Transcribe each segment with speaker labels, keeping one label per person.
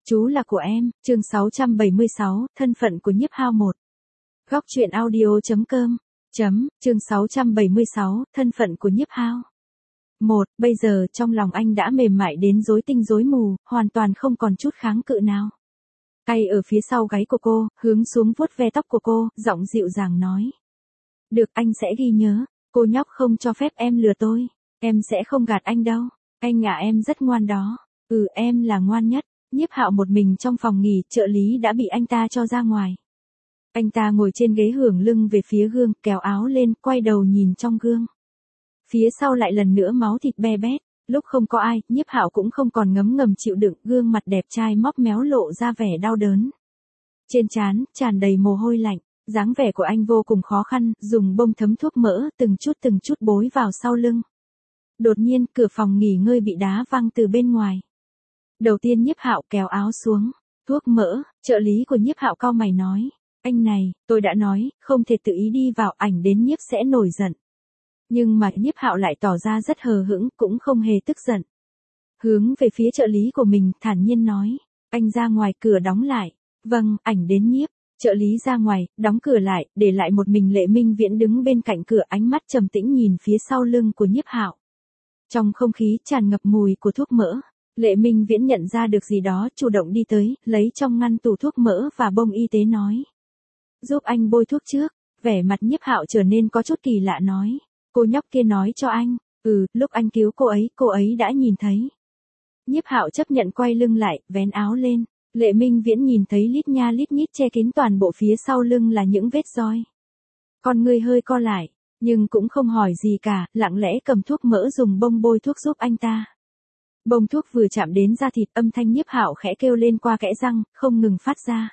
Speaker 1: Chú là của em, chương 676, thân phận của Nhiếp Hao 1. Góc truyện audio.com. Chương 676, thân phận của Nhiếp Hao. 1. Bây giờ trong lòng anh đã mềm mại đến rối tinh rối mù, hoàn toàn không còn chút kháng cự nào. Tay ở phía sau gáy của cô, hướng xuống vuốt ve tóc của cô, giọng dịu dàng nói. Được, anh sẽ ghi nhớ, cô nhóc không cho phép em lừa tôi. Em sẽ không gạt anh đâu. Anh à, em rất ngoan đó. Em là ngoan nhất. Nhiếp Hạo một mình trong phòng nghỉ, trợ lý đã bị anh ta cho ra ngoài. Anh ta ngồi trên ghế hưởng lưng về phía gương, kéo áo lên, quay đầu nhìn trong gương. Phía sau lại lần nữa máu thịt be bét. Lúc không có ai, Nhiếp Hạo cũng không còn ngấm ngầm chịu đựng, gương mặt đẹp trai móc méo lộ ra vẻ đau đớn. Trên trán tràn đầy mồ hôi lạnh, dáng vẻ của anh vô cùng khó khăn, dùng bông thấm thuốc mỡ từng chút bối vào sau lưng. Đột nhiên, cửa phòng nghỉ ngơi bị đá văng từ bên ngoài. Đầu tiên Nhiếp Hạo kéo áo xuống. Thuốc mỡ, trợ lý của Nhiếp Hạo cau mày nói. Anh này, tôi đã nói, không thể tự ý đi vào, ảnh đến Nhiếp sẽ nổi giận. Nhưng mà Nhiếp Hạo lại tỏ ra rất hờ hững, cũng không hề tức giận. Hướng về phía trợ lý của mình, thản nhiên nói. Anh ra ngoài, cửa đóng lại. Vâng, ảnh đến Nhiếp. Trợ lý ra ngoài, đóng cửa lại, để lại một mình Lệ Minh Viễn đứng bên cạnh cửa, ánh mắt trầm tĩnh nhìn phía sau lưng của Nhiếp Hạo. Trong không khí tràn ngập mùi của thuốc mỡ. Lệ Minh Viễn nhận ra được gì đó, chủ động đi tới, lấy trong ngăn tủ thuốc mỡ và bông y tế nói. Giúp anh bôi thuốc trước. Vẻ mặt Nhiếp Hạo trở nên có chút kỳ lạ nói. Cô nhóc kia nói cho anh. Lúc anh cứu cô ấy đã nhìn thấy. Nhiếp Hạo chấp nhận quay lưng lại, vén áo lên. Lệ Minh Viễn nhìn thấy lít nha lít nhít che kín toàn bộ phía sau lưng là những vết roi. Con ngươi hơi co lại, nhưng cũng không hỏi gì cả, lặng lẽ cầm thuốc mỡ dùng bông bôi thuốc giúp anh ta. Bông thuốc vừa chạm đến da thịt, âm thanh Nhiếp Hạo khẽ kêu lên qua kẽ răng, không ngừng phát ra.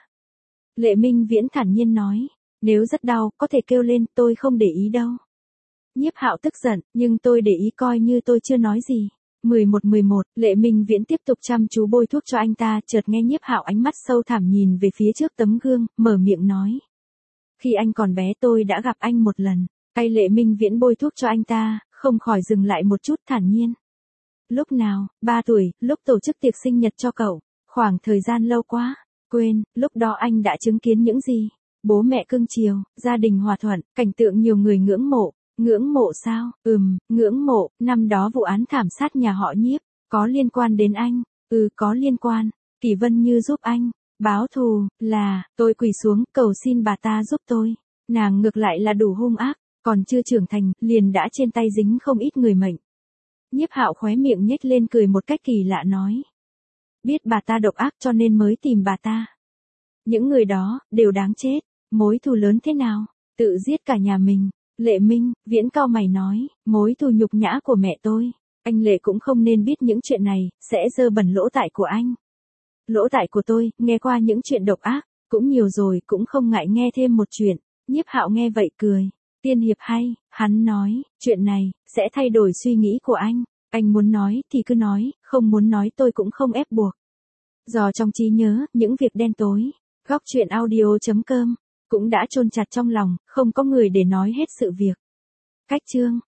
Speaker 1: Lệ Minh Viễn thản nhiên nói, nếu rất đau, có thể kêu lên, tôi không để ý đâu. Nhiếp Hạo tức giận, nhưng tôi để ý, coi như tôi chưa nói gì. 11, Lệ Minh Viễn tiếp tục chăm chú bôi thuốc cho anh ta, chợt nghe Nhiếp Hạo ánh mắt sâu thẳm nhìn về phía trước tấm gương, mở miệng nói. Khi anh còn bé tôi đã gặp anh một lần. Tay Lệ Minh Viễn bôi thuốc cho anh ta, không khỏi dừng lại một chút, thản nhiên. Lúc nào? 3 tuổi, lúc tổ chức tiệc sinh nhật cho cậu. Khoảng thời gian lâu quá. Quên, lúc đó anh đã chứng kiến những gì? Bố mẹ cưng chiều, gia đình hòa thuận, cảnh tượng nhiều người ngưỡng mộ. Ngưỡng mộ sao? Ngưỡng mộ. Năm đó vụ án thảm sát nhà họ Nhiếp, có liên quan đến anh? Có liên quan. Kỳ Vân Như giúp anh báo thù, tôi quỳ xuống cầu xin bà ta giúp tôi. Nàng ngược lại là đủ hung ác, còn chưa trưởng thành, liền đã trên tay dính không ít người mệnh. Nhiếp Hạo khóe miệng nhếch lên cười một cách kỳ lạ nói. Biết bà ta độc ác cho nên mới tìm bà ta. Những người đó, đều đáng chết. Mối thù lớn thế nào? Tự giết cả nhà mình. Lệ Minh Viễn cau mày nói, mối thù nhục nhã của mẹ tôi. Anh Lệ cũng không nên biết những chuyện này, sẽ dơ bẩn lỗ tai của anh. Lỗ tai của tôi, nghe qua những chuyện độc ác, cũng nhiều rồi, cũng không ngại nghe thêm một chuyện. Nhiếp Hạo nghe vậy cười. Tiên hiệp hay, hắn nói, chuyện này, sẽ thay đổi suy nghĩ của anh. Anh muốn nói thì cứ nói, không muốn nói tôi cũng không ép buộc. Dò trong trí nhớ, những việc đen tối. Góc truyện audio.com. Cũng đã chôn chặt trong lòng, không có người để nói hết sự việc. Cách chương.